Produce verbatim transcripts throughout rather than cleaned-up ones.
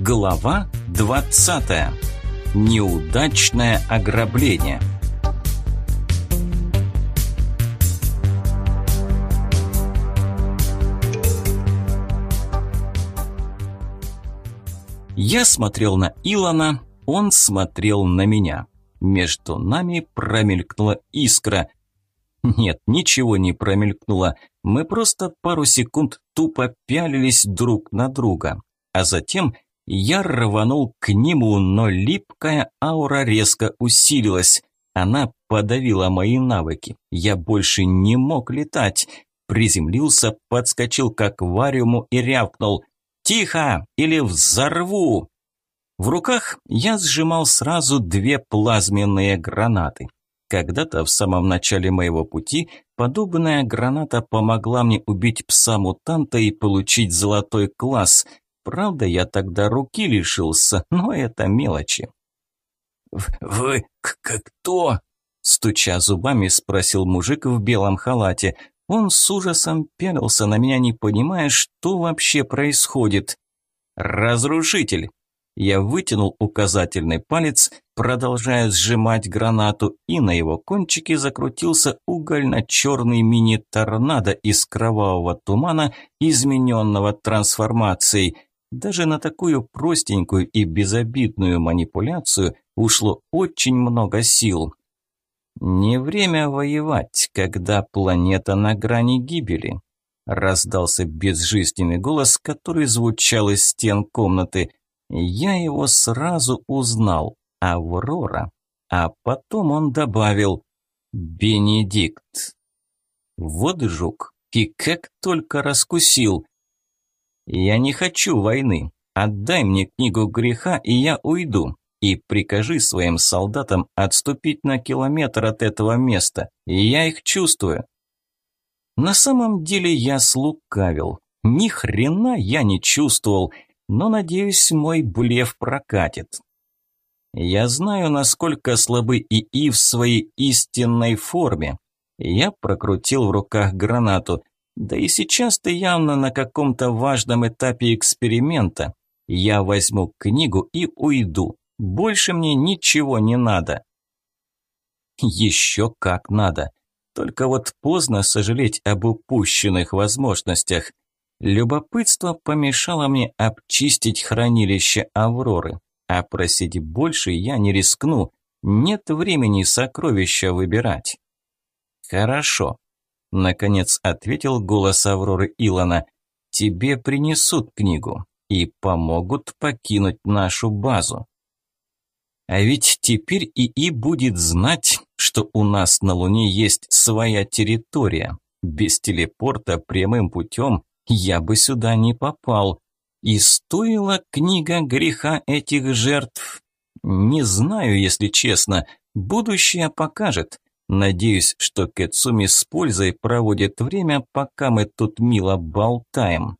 Глава двадцатая. Неудачное ограбление. Я смотрел на Илона, он смотрел на меня. Между нами промелькнула искра. Нет, ничего не промелькнуло. Мы просто пару секунд тупо пялились друг на друга. А затем я рванул к нему, но липкая аура резко усилилась. Она подавила мои навыки. Я больше не мог летать. Приземлился, подскочил к аквариуму и рявкнул: «Тихо! Или взорву!» В руках я сжимал сразу две плазменные гранаты. Когда-то в самом начале моего пути подобная граната помогла мне убить пса-мутанта и получить золотой класс. Правда, я тогда руки лишился, но это мелочи. «Вы кто?» – стуча зубами, спросил мужик в белом халате. Он с ужасом пялился на меня, не понимая, что вообще происходит. «Разрушитель!» Я вытянул указательный палец, продолжая сжимать гранату, и на его кончике закрутился угольно-черный мини-торнадо из кровавого тумана, измененного трансформацией. Даже на такую простенькую и безобидную манипуляцию ушло очень много сил. «Не время воевать, когда планета на грани гибели», – раздался безжизненный голос, который звучал из стен комнаты. Я его сразу узнал. Аврора. А потом он добавил: «Бенедикт». Вот жук. И как только раскусил. «Я не хочу войны. Отдай мне книгу греха, и я уйду. И прикажи своим солдатам отступить на километр от этого места. Я их чувствую». На самом деле я слукавил. Ни хрена я не чувствовал. Но, надеюсь, мой блеф прокатит. Я знаю, насколько слабы ИИ в своей истинной форме. Я прокрутил в руках гранату. Да и сейчас ты явно на каком-то важном этапе эксперимента. Я возьму книгу и уйду. Больше мне ничего не надо. Еще как надо. Только вот поздно сожалеть об упущенных возможностях. Любопытство помешало мне обчистить хранилище Авроры, а просить больше я не рискну, нет времени сокровища выбирать. «Хорошо», – наконец ответил голос Авроры Илона, – «тебе принесут книгу и помогут покинуть нашу базу». А ведь теперь ИИ будет знать, что у нас на Луне есть своя территория, без телепорта прямым путем я бы сюда не попал. И стоила книга греха этих жертв? Не знаю, если честно. Будущее покажет. Надеюсь, что Кэцуми с пользой проводит время, пока мы тут мило болтаем.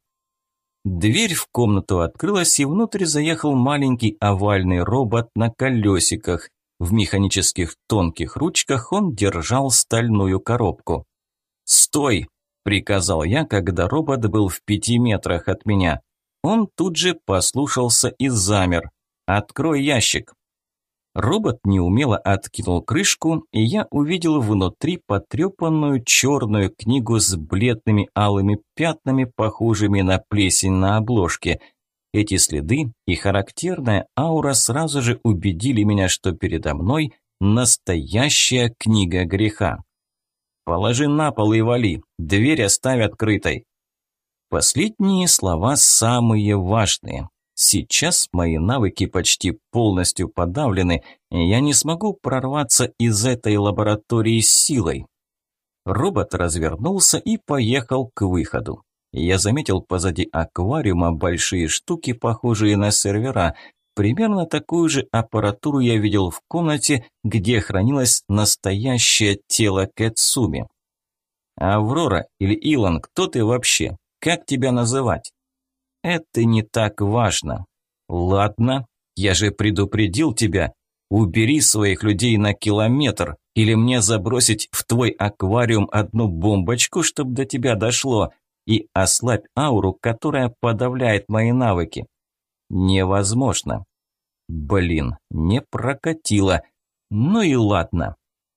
Дверь в комнату открылась, и внутрь заехал маленький овальный робот на колесиках. В механических тонких ручках он держал стальную коробку. «Стой!» – приказал я, когда робот был в пяти метрах от меня. Он тут же послушался и замер. «Открой ящик». Робот неумело откинул крышку, и я увидел внутри потрепанную черную книгу с бледными алыми пятнами, похожими на плесень на обложке. Эти следы и характерная аура сразу же убедили меня, что передо мной настоящая книга греха. «Положи на пол и вали, дверь оставь открытой». Последние слова самые важные. Сейчас мои навыки почти полностью подавлены, и я не смогу прорваться из этой лаборатории силой. Робот развернулся и поехал к выходу. Я заметил позади аквариума большие штуки, похожие на сервера. Примерно такую же аппаратуру я видел в комнате, где хранилось настоящее тело Кэцуми. «Аврора или Илон, кто ты вообще? Как тебя называть?» «Это не так важно». «Ладно, я же предупредил тебя. Убери своих людей на километр, или мне забросить в твой аквариум одну бомбочку, чтобы до тебя дошло, и ослабь ауру, которая подавляет мои навыки». невозможно. Блин, не прокатило. Ну и ладно.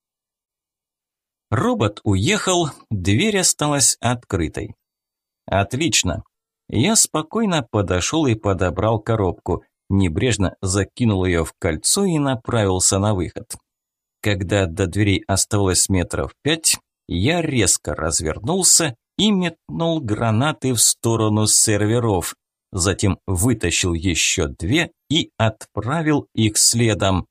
Робот уехал, дверь осталась открытой. Отлично. Я спокойно подошел и подобрал коробку, небрежно закинул ее в кольцо и направился на выход. Когда до дверей оставалось метров пять, я резко развернулся и метнул гранаты в сторону серверов, затем вытащил еще две и отправил их следом.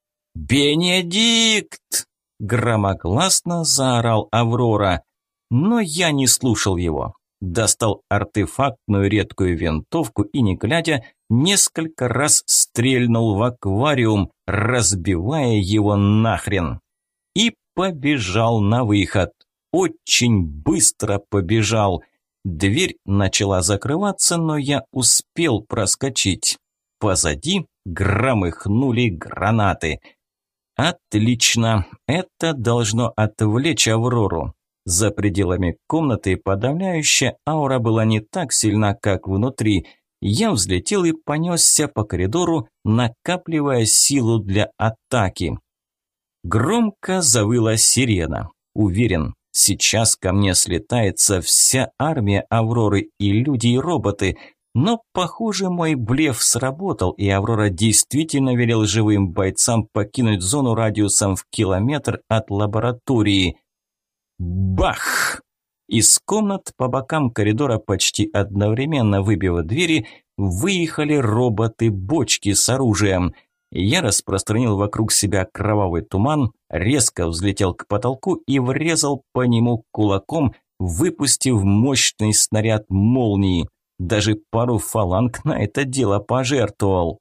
«Бенедикт!» – громогласно заорал Аврора, но я не слушал его. Достал артефактную редкую винтовку и, не глядя, несколько раз стрельнул в аквариум, разбивая его нахрен. И побежал на выход. Очень быстро побежал. Дверь начала закрываться, но я успел проскочить. Позади громыхнули гранаты. Отлично, это должно отвлечь Аврору. За пределами комнаты подавляющая аура была не так сильна, как внутри. Я взлетел и понесся по коридору, накапливая силу для атаки. Громко завыла сирена. Уверен, сейчас ко мне слетается вся армия Авроры, и люди, и роботы. Но, похоже, мой блеф сработал, и Аврора действительно велел живым бойцам покинуть зону радиусом в километр от лаборатории. Бах! Из комнат по бокам коридора, почти одновременно выбив двери, выехали роботы-бочки с оружием. Я распространил вокруг себя кровавый туман, резко взлетел к потолку и врезал по нему кулаком, выпустив мощный снаряд молнии. Даже пару фаланг на это дело пожертвовал.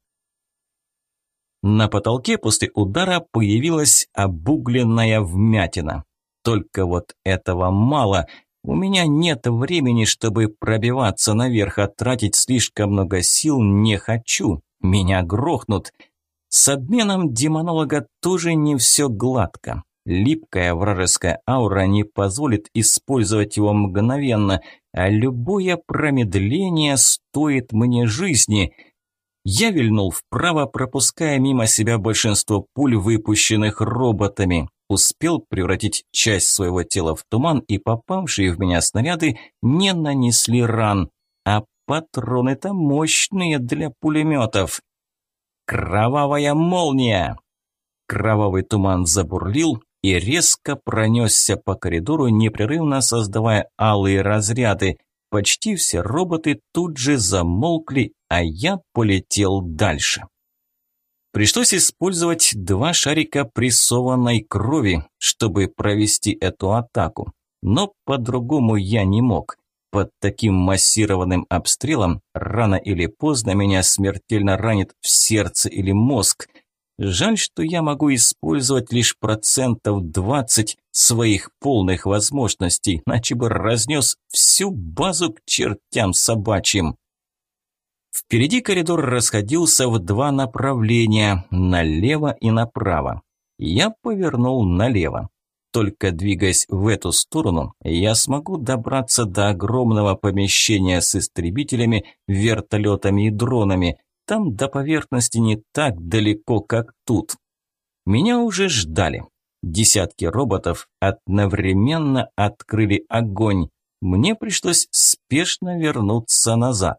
На потолке после удара появилась обугленная вмятина. Только вот этого мало. У меня нет времени, чтобы пробиваться наверх, а тратить слишком много сил не хочу. Меня грохнут. С обменом демонолога тоже не все гладко. Липкая вражеская аура не позволит использовать его мгновенно, а любое промедление стоит мне жизни. Я вильнул вправо, пропуская мимо себя большинство пуль, выпущенных роботами. Успел превратить часть своего тела в туман, и попавшие в меня снаряды не нанесли ран. А патроны-то мощные для пулеметов. Кровавая молния! Кровавый туман забурлил и резко пронесся по коридору, непрерывно создавая алые разряды. Почти все роботы тут же замолкли, а я полетел дальше. Пришлось использовать два шарика прессованной крови, чтобы провести эту атаку. Но по-другому я не мог. Под таким массированным обстрелом рано или поздно меня смертельно ранит в сердце или мозг. Жаль, что я могу использовать лишь процентов двадцать своих полных возможностей, иначе бы разнес всю базу к чертям собачьим. Впереди коридор расходился в два направления, налево и направо. Я повернул налево. Только двигаясь в эту сторону, я смогу добраться до огромного помещения с истребителями, вертолетами и дронами. Там до поверхности не так далеко, как тут. Меня уже ждали. Десятки роботов одновременно открыли огонь. Мне пришлось спешно вернуться назад.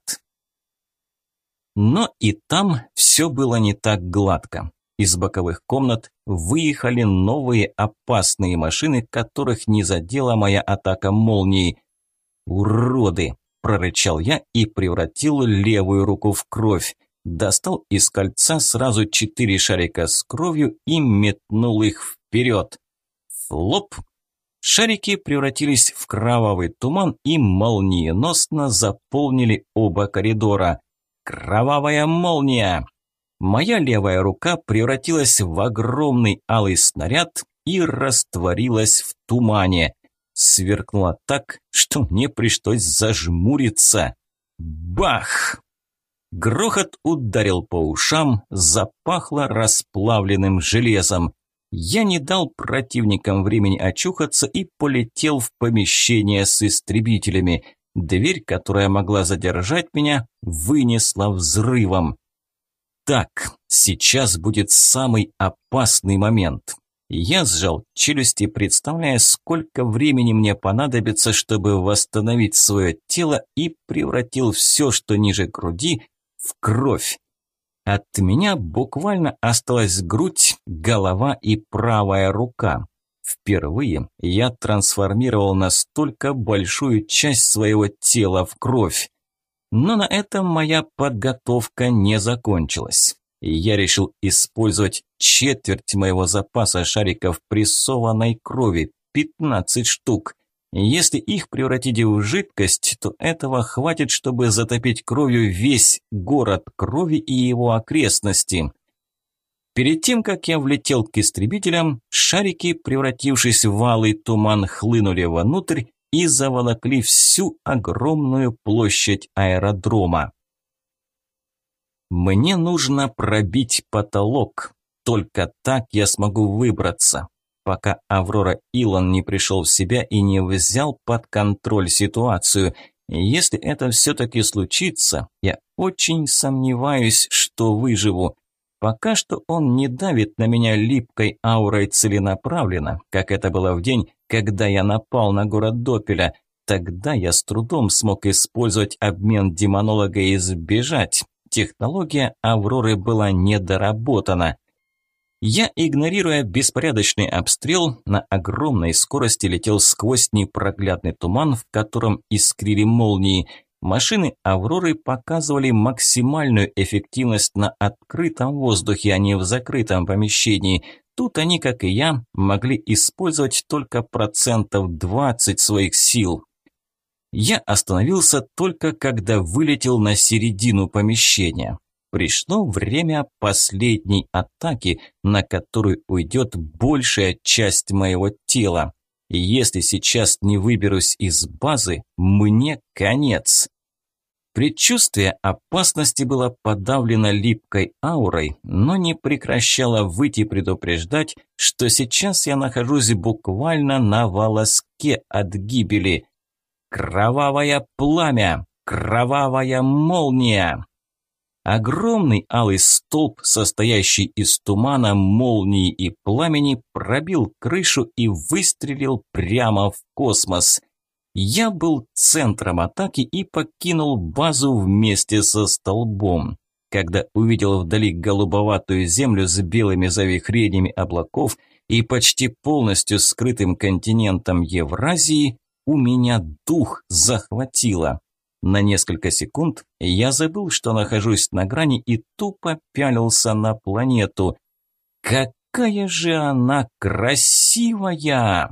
Но и там все было не так гладко. Из боковых комнат выехали новые опасные машины, которых не задела моя атака молнией. «Уроды!» – прорычал я и превратил левую руку в кровь. Достал из кольца сразу четыре шарика с кровью и метнул их вперед. Флоп! Шарики превратились в кровавый туман и молниеносно заполнили оба коридора. Кровавая молния! Моя левая рука превратилась в огромный алый снаряд и растворилась в тумане. Сверкнула так, что мне пришлось зажмуриться. Бах! Грохот ударил по ушам, запахло расплавленным железом. Я не дал противникам времени очухаться и полетел в помещение с истребителями. Дверь, которая могла задержать меня, вынесла взрывом. Так, сейчас будет самый опасный момент. Я сжал челюсти, представляя, сколько времени мне понадобится, чтобы восстановить свое тело, и превратил все, что ниже груди, в кровь. От меня буквально осталась грудь, голова и правая рука. Впервые я трансформировал настолько большую часть своего тела в кровь. Но на этом моя подготовка не закончилась. Я решил использовать четверть моего запаса шариков прессованной крови, пятнадцать штук. Если их превратить в жидкость, то этого хватит, чтобы затопить кровью весь город крови и его окрестности. Перед тем, как я влетел к истребителям, шарики, превратившись в алый туман, хлынули внутрь и заволокли всю огромную площадь аэродрома. Мне нужно пробить потолок. Только так я смогу выбраться, пока Аврора Илон не пришел в себя и не взял под контроль ситуацию. Если это все-таки случится, я очень сомневаюсь, что выживу. Пока что он не давит на меня липкой аурой целенаправленно, как это было в день, когда я напал на город Допеля. Тогда я с трудом смог использовать обмен демонолога и сбежать. Технология Авроры была недоработана. Я, игнорируя беспорядочный обстрел, на огромной скорости летел сквозь непроглядный туман, в котором искрили молнии. Машины Авроры показывали максимальную эффективность на открытом воздухе, а не в закрытом помещении. Тут они, как и я, могли использовать только процентов двадцать своих сил. Я остановился только когда вылетел на середину помещения. Пришло время последней атаки, на которую уйдет большая часть моего тела. И если сейчас не выберусь из базы, мне конец. Предчувствие опасности было подавлено липкой аурой, но не прекращало выть и предупреждать, что сейчас я нахожусь буквально на волоске от гибели. Кровавое пламя! Кровавая молния! Огромный алый столб, состоящий из тумана, молнии и пламени, пробил крышу и выстрелил прямо в космос. Я был центром атаки и покинул базу вместе со столбом. Когда увидел вдали голубоватую землю с белыми завихрениями облаков и почти полностью скрытым континентом Евразии, у меня дух захватило. На несколько секунд я забыл, что нахожусь на грани, и тупо пялился на планету. Какая же она красивая!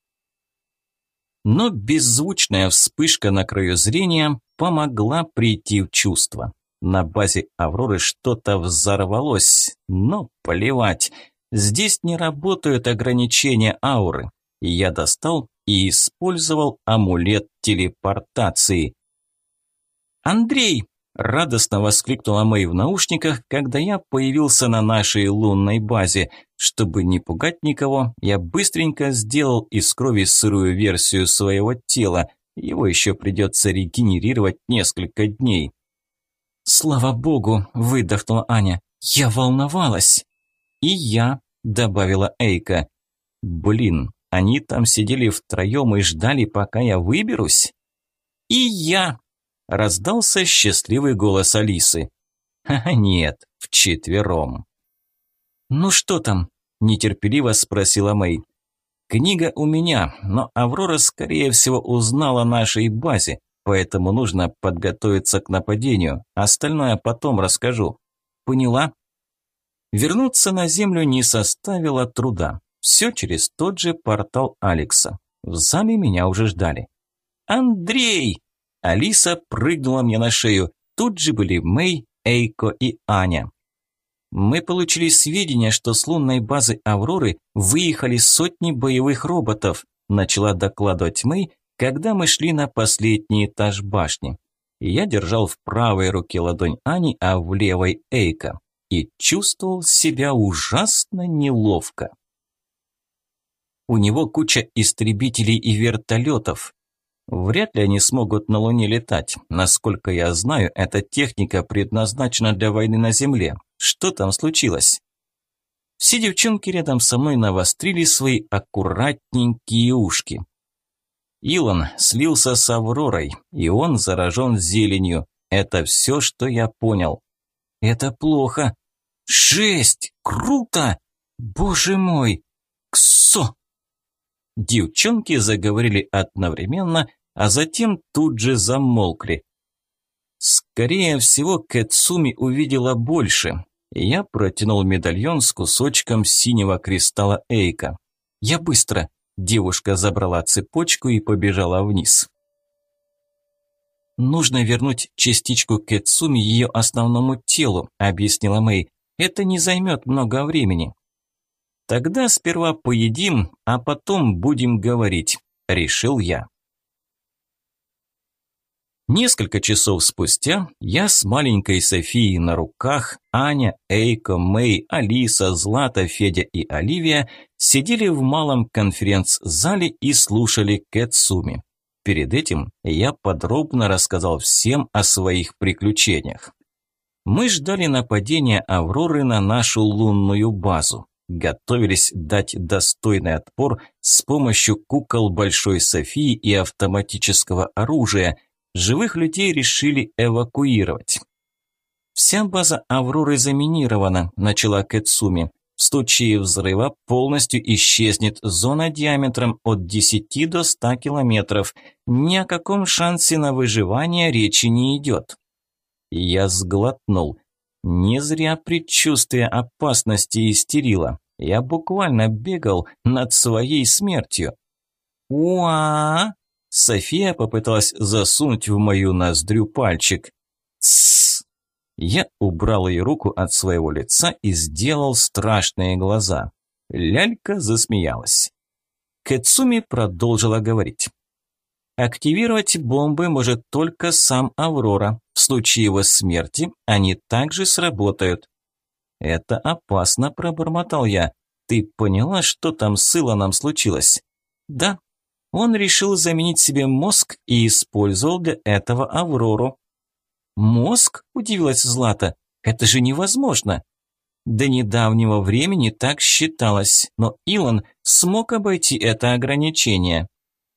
Но беззвучная вспышка на краю зрения помогла прийти в чувство. На базе Авроры что-то взорвалось, но плевать. Здесь не работают ограничения ауры. Я достал и использовал амулет телепортации. «Андрей!» – радостно воскликнула Мэй в наушниках, когда я появился на нашей лунной базе. Чтобы не пугать никого, я быстренько сделал из крови сырую версию своего тела. Его еще придется регенерировать несколько дней. «Слава богу!» – выдохнула Аня. «Я волновалась!» «И я!» – добавила Эйка. «Блин, они там сидели втроем и ждали, пока я выберусь?» «И я!» – раздался счастливый голос Алисы. «Ха-ха, нет, вчетвером». «Ну что там?» – нетерпеливо спросила Мэй. «Книга у меня, но Аврора, скорее всего, узнала о нашей базе, поэтому нужно подготовиться к нападению. Остальное потом расскажу. Поняла?» Вернуться на Землю не составило труда. Все через тот же портал Алекса. В зале меня уже ждали. «Андрей!» Алиса прыгнула мне на шею. Тут же были Мэй, Эйко и Аня. «Мы получили сведения, что с лунной базы Авроры выехали сотни боевых роботов», начала докладывать Мэй, когда мы шли на последний этаж башни. Я держал в правой руке ладонь Ани, а в левой Эйка. И чувствовал себя ужасно неловко. У него куча истребителей и вертолетов. Вряд ли они смогут на Луне летать. Насколько я знаю, эта техника предназначена для войны на Земле. Что там случилось? Все девчонки рядом со мной навострили свои аккуратненькие ушки. Илон слился с Авророй, и он заражен зеленью. Это все, что я понял. Это плохо. Жесть! Круто! Боже мой! Ксо! Девчонки заговорили одновременно, а затем тут же замолкли. Скорее всего, Кэцуми увидела больше. Я протянул медальон с кусочком синего кристалла Эйка. Я быстро. Девушка забрала цепочку и побежала вниз. «Нужно вернуть частичку Кэцуми ее основному телу», – объяснила Мэй. «Это не займет много времени». «Тогда сперва поедим, а потом будем говорить», – решил я. Несколько часов спустя я с маленькой Софией на руках, Аня, Эйко, Мэй, Алиса, Злата, Федя и Оливия сидели в малом конференц-зале и слушали Кэцуми. Перед этим я подробно рассказал всем о своих приключениях. Мы ждали нападения Авроры на нашу лунную базу. Готовились дать достойный отпор с помощью кукол Большой Софии и автоматического оружия. Живых людей решили эвакуировать. «Вся база Авроры заминирована», – начала Кэцуми. «В случае взрыва полностью исчезнет зона диаметром от десяти до ста километров. Ни о каком шансе на выживание речи не идет». Я сглотнул. Не зря предчувствие опасности истерило. Я буквально бегал над своей смертью. «Уа!» София попыталась засунуть в мою ноздрю пальчик. «Тссс!» Я убрал ее руку от своего лица и сделал страшные глаза. Лялька засмеялась. Кэцуми продолжила говорить. «Активировать бомбы может только сам Аврора. В случае его смерти они также сработают». «Это опасно», – пробормотал я. «Ты поняла, что там с Илоном случилось?» «Да». Он решил заменить себе мозг и использовал для этого Аврору. «Мозг?» – удивилась Злата. «Это же невозможно!» До недавнего времени так считалось, но Илон смог обойти это ограничение.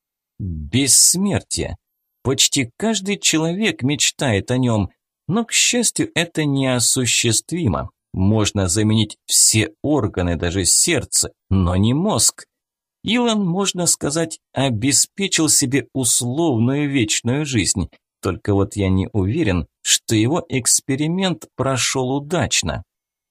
Бессмертие. Почти каждый человек мечтает о нем, но, к счастью, это неосуществимо. Можно заменить все органы, даже сердце, но не мозг. Илон, можно сказать, обеспечил себе условную вечную жизнь. Только вот я не уверен, что его эксперимент прошел удачно.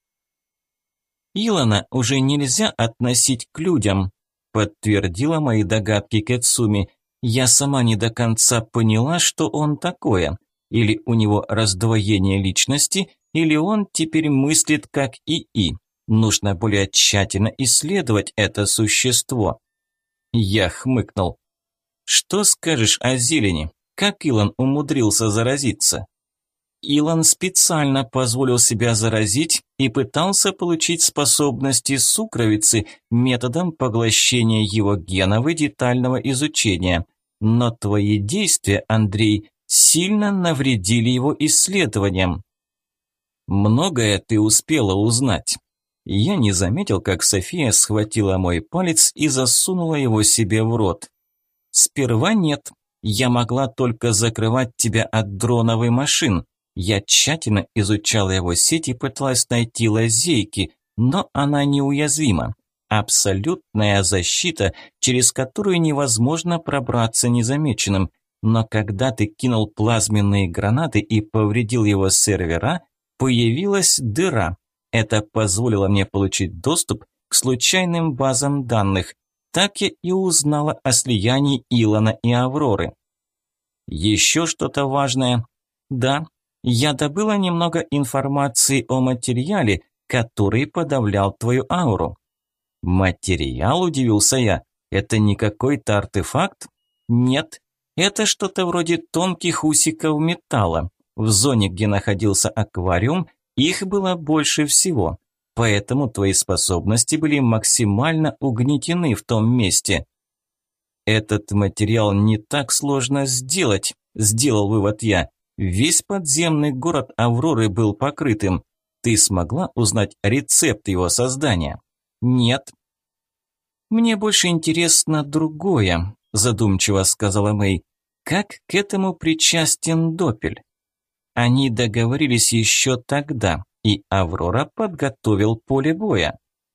Илона уже нельзя относить к людям, подтвердила мои догадки Кэцуми. Я сама не до конца поняла, что он такое. Или у него раздвоение личности, или он теперь мыслит как ИИ. Нужно более тщательно исследовать это существо. Я хмыкнул. Что скажешь о зелени? Как Илон умудрился заразиться? Илон специально позволил себя заразить и пытался получить способности сукровицы методом поглощения его генов и детального изучения. Но твои действия, Андрей, сильно навредили его исследованиям. Многое ты успела узнать. Я не заметил, как София схватила мой палец и засунула его себе в рот. Сперва нет. Я могла только закрывать тебя от дроновых машин. Я тщательно изучала его сеть и пыталась найти лазейки, но она неуязвима. Абсолютная защита, через которую невозможно пробраться незамеченным. Но когда ты кинул плазменные гранаты и повредил его сервера, появилась дыра. Это позволило мне получить доступ к случайным базам данных. Так я и узнала о слиянии Илона и Авроры. Еще что-то важное? Да, я добыла немного информации о материале, который подавлял твою ауру. Материал, удивился я. Это не какой-то артефакт? Нет, это что-то вроде тонких усиков металла. В зоне, где находился аквариум, их было больше всего, поэтому твои способности были максимально угнетены в том месте. Этот материал не так сложно сделать, сделал вывод я. Весь подземный город Авроры был покрытым. Ты смогла узнать рецепт его создания? Нет. Мне больше интересно другое, задумчиво сказала Мэй. Как к этому причастен Доппель? Они договорились еще тогда, и Аврора подготовил поле боя.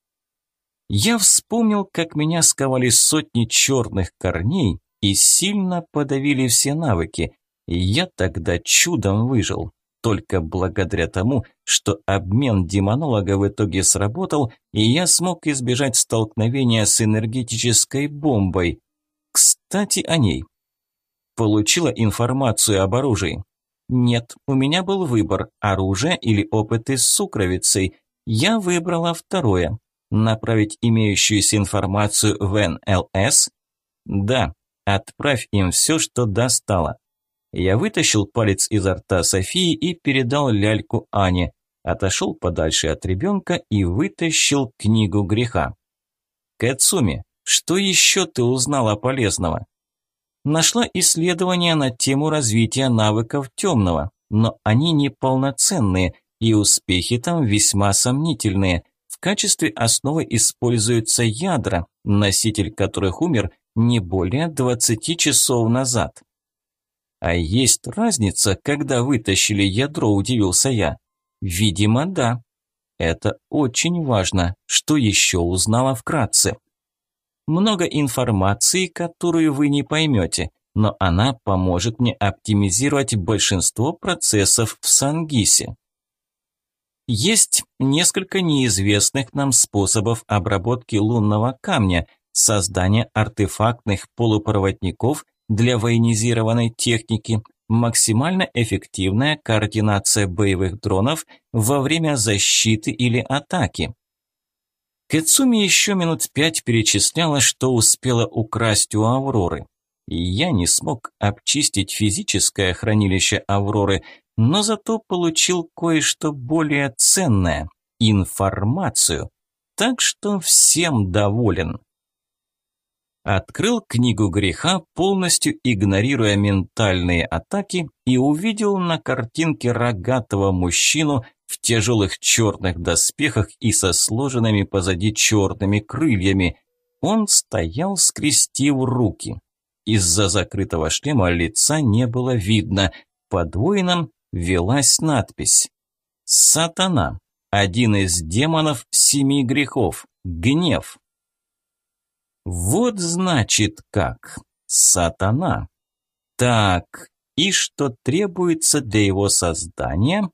Я вспомнил, как меня сковали сотни черных корней и сильно подавили все навыки, и я тогда чудом выжил, только благодаря тому, что обмен демонолога в итоге сработал, и я смог избежать столкновения с энергетической бомбой. Кстати, о ней. Получила информацию об оружии? Нет, у меня был выбор – оружие или опыты с сукровицей. Я выбрала второе. Направить имеющуюся информацию в эн эл эс? Да, отправь им все, что достала. Я вытащил палец изо рта Софии и передал ляльку Ане. Отошел подальше от ребенка и вытащил книгу греха. Кэцуми, что еще ты узнала полезного? Нашла исследования на тему развития навыков темного, но они неполноценные, и успехи там весьма сомнительные. В качестве основы используются ядра, носитель которых умер не более двадцати часов назад. А есть разница, когда вытащили ядро, удивился я. Видимо, да. Это очень важно. Что еще узнала вкратце? Много информации, которую вы не поймете, но она поможет мне оптимизировать большинство процессов в Сангисе. Есть несколько неизвестных нам способов обработки лунного камня, создания артефактных полупроводников для военизированной техники, максимально эффективная координация боевых дронов во время защиты или атаки. Кэцуми еще минут пять перечисляла, что успела украсть у Авроры. И я не смог обчистить физическое хранилище Авроры, но зато получил кое-что более ценное – информацию. Так что всем доволен. Открыл книгу греха, полностью игнорируя ментальные атаки, и увидел на картинке рогатого мужчину в тяжелых черных доспехах и со сложенными позади черными крыльями. Он стоял, скрестив руки. Из-за закрытого шлема лица не было видно. Под воином велась надпись «Сатана, один из демонов семи грехов, гнев». Вот значит как. Сатана. Так, и что требуется для его создания?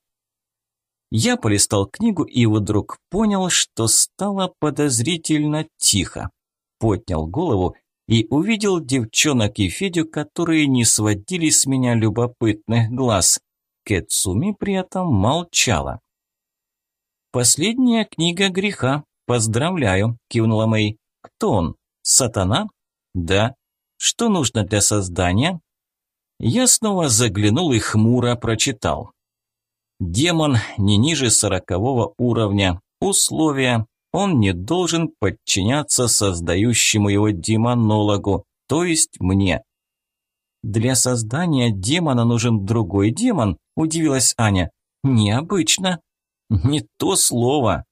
Я полистал книгу и вдруг понял, что стало подозрительно тихо. Поднял голову и увидел девчонок и Федю, которые не сводили с меня любопытных глаз. Кэцуми при этом молчала. «Последняя книга греха. Поздравляю», – кивнула Мэй. «Кто он? Сатана?» «Да». «Что нужно для создания?» Я снова заглянул и хмуро прочитал. «Демон не ниже сорокового уровня. Условия. Он не должен подчиняться создающему его демонологу, то есть мне». «Для создания демона нужен другой демон», – удивилась Аня. «Необычно». «Не то слово».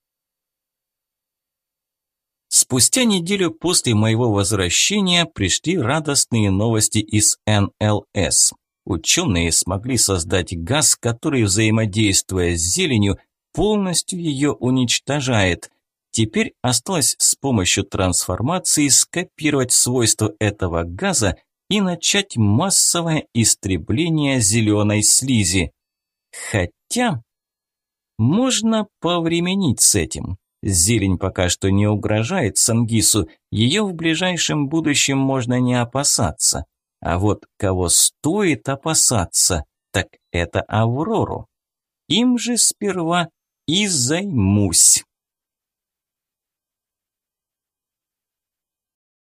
Спустя неделю после моего возвращения пришли радостные новости из эн эл эс. Ученые смогли создать газ, который, взаимодействуя с зеленью, полностью ее уничтожает. Теперь осталось с помощью трансформации скопировать свойства этого газа и начать массовое истребление зеленой слизи. Хотя можно повременить с этим. Зелень пока что не угрожает Сангису, ее в ближайшем будущем можно не опасаться. А вот кого стоит опасаться, так это Аврору. Им же сперва и займусь.